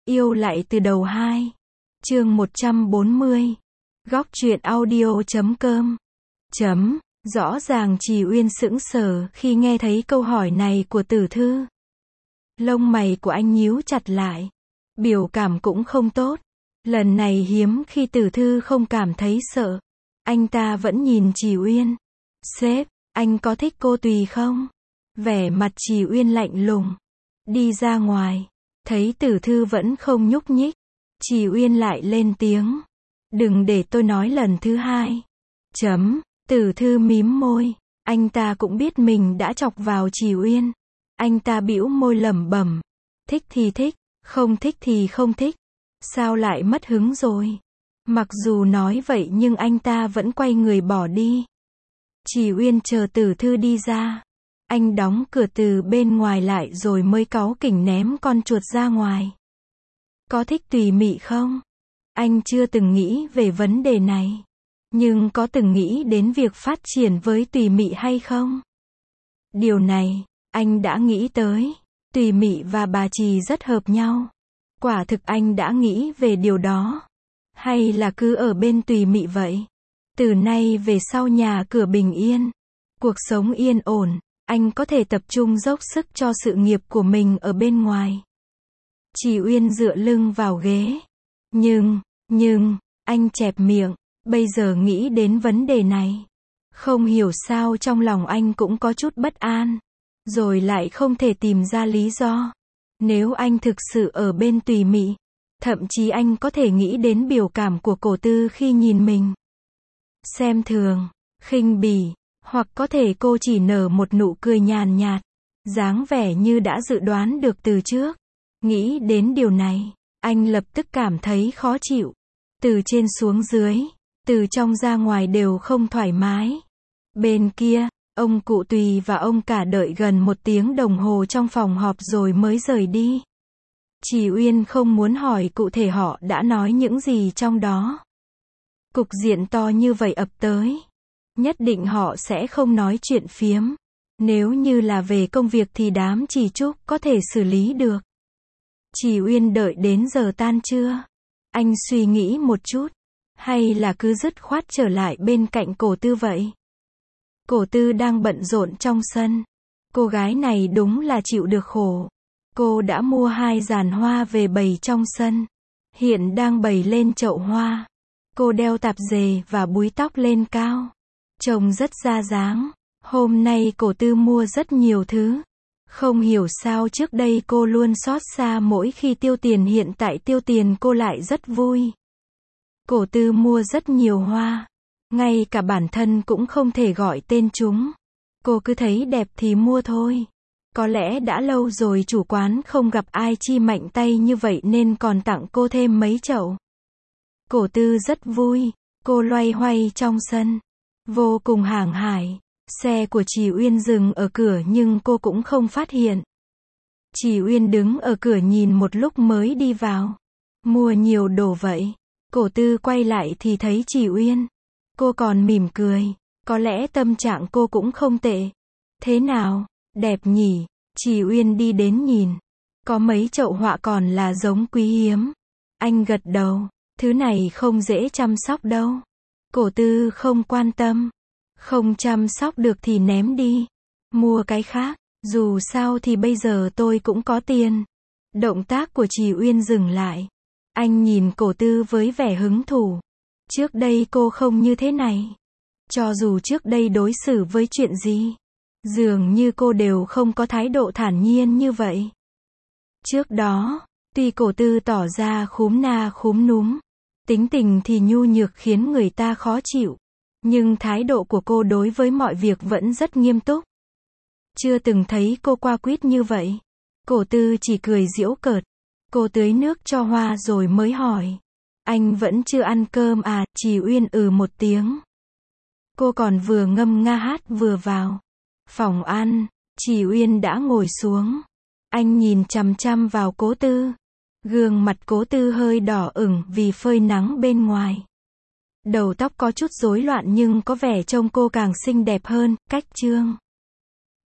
Yêu lại từ đầu 2. Chương 140. Góc truyện audio.com. Rõ ràng Trì Uyên sững sờ khi nghe thấy câu hỏi này của Tử Thư. Lông mày của anh nhíu chặt lại. Biểu cảm cũng không tốt. Lần này hiếm khi Tử Thư không cảm thấy sợ. Anh ta vẫn nhìn Trì Uyên. Sếp, anh có thích cô Tùy không? Vẻ mặt Trì Uyên lạnh lùng. Đi ra ngoài. Thấy Tử Thư vẫn không nhúc nhích. Trì Uyên lại lên tiếng. Đừng để tôi nói lần thứ hai. Tử Thư mím môi. Anh ta cũng biết mình đã chọc vào Trì Uyên. Anh ta bĩu môi lẩm bẩm. Thích thì thích, không thích thì không thích. Sao lại mất hứng rồi? Mặc dù nói vậy nhưng anh ta vẫn quay người bỏ đi. Trì Uyên chờ Tử Thư đi ra. Anh đóng cửa từ bên ngoài lại rồi mới cáu kỉnh ném con chuột ra ngoài. Có thích Tùy Mị không? Anh chưa từng nghĩ về vấn đề này. Nhưng có từng nghĩ đến việc phát triển với Tùy Mị hay không? Điều này, anh đã nghĩ tới. Tùy Mị và bà Trì rất hợp nhau. Quả thực anh đã nghĩ về điều đó. Hay là cứ ở bên Tùy Mị vậy? Từ nay về sau nhà cửa bình yên. Cuộc sống yên ổn. Anh có thể tập trung dốc sức cho sự nghiệp của mình ở bên ngoài. Trì Uyên dựa lưng vào ghế. Nhưng, anh chẹp miệng. Bây giờ nghĩ đến vấn đề này. Không hiểu sao trong lòng anh cũng có chút bất an. Rồi lại không thể tìm ra lý do. Nếu anh thực sự ở bên Tùy Mị. Thậm chí anh có thể nghĩ đến biểu cảm của Cổ Tư khi nhìn mình. Xem thường, khinh bỉ. Hoặc có thể cô chỉ nở một nụ cười nhàn nhạt. Dáng vẻ như đã dự đoán được từ trước. Nghĩ đến điều này, anh lập tức cảm thấy khó chịu. Từ trên xuống dưới, từ trong ra ngoài đều không thoải mái. Bên kia, ông cụ Tùy và ông cả đợi gần 1 tiếng đồng hồ trong phòng họp rồi mới rời đi. Trì Uyên không muốn hỏi cụ thể họ đã nói những gì trong đó. Cục diện to như vậy ập tới. Nhất định họ sẽ không nói chuyện phiếm. Nếu như là về công việc thì đám Trì Trúc có thể xử lý được. Trì Uyên đợi đến giờ tan trưa. Anh suy nghĩ một chút. Hay là cứ dứt khoát trở lại bên cạnh Cổ Tư vậy? Cổ Tư đang bận rộn trong sân. Cô gái này đúng là chịu được khổ. Cô đã mua 2 giàn hoa về bày trong sân. Hiện đang bày lên chậu hoa. Cô đeo tạp dề và búi tóc lên cao. Trông rất ra dáng. Hôm nay Cổ Tư mua rất nhiều thứ. Không hiểu sao trước đây cô luôn xót xa mỗi khi tiêu tiền, hiện tại tiêu tiền cô lại rất vui. Cổ Tư mua rất nhiều hoa. Ngay cả bản thân cũng không thể gọi tên chúng. Cô cứ thấy đẹp thì mua thôi. Có lẽ đã lâu rồi chủ quán không gặp ai chi mạnh tay như vậy nên còn tặng cô thêm mấy chậu. Cổ Tư rất vui. Cô loay hoay trong sân. Vô cùng hàng hải. Xe của Trì Uyên dừng ở cửa nhưng cô cũng không phát hiện. Trì Uyên đứng ở cửa nhìn một lúc mới đi vào. Mua nhiều đồ vậy. Cổ Tư quay lại thì thấy Trì Uyên. Cô còn mỉm cười. Có lẽ tâm trạng cô cũng không tệ. Thế nào? Đẹp nhỉ? Trì Uyên đi đến nhìn. Có mấy chậu họa còn là giống quý hiếm. Anh gật đầu. Thứ này không dễ chăm sóc đâu. Cổ Tư không quan tâm. Không chăm sóc được thì ném đi. Mua cái khác. Dù sao thì bây giờ tôi cũng có tiền. Động tác của Trì Uyên dừng lại. Anh nhìn Cổ Tư với vẻ hứng thú. Trước đây cô không như thế này. Cho dù trước đây đối xử với chuyện gì, dường như cô đều không có thái độ thản nhiên như vậy. Trước đó, tuy Cổ Tư tỏ ra khúm na khúm núm, tính tình thì nhu nhược khiến người ta khó chịu. Nhưng thái độ của cô đối với mọi việc vẫn rất nghiêm túc. Chưa từng thấy cô qua quýt như vậy. Cổ Tư chỉ cười giễu cợt. Cô tưới nước cho hoa rồi mới hỏi. Anh vẫn chưa ăn cơm à? Trì Uyên một tiếng. Cô còn vừa ngâm nga hát vừa vào phòng ăn. Trì Uyên đã ngồi xuống. Anh nhìn chằm chằm vào Cố Tư. Gương mặt Cố Tư hơi đỏ ửng vì phơi nắng bên ngoài. Đầu tóc có chút rối loạn nhưng có vẻ trông cô càng xinh đẹp hơn. Cách chương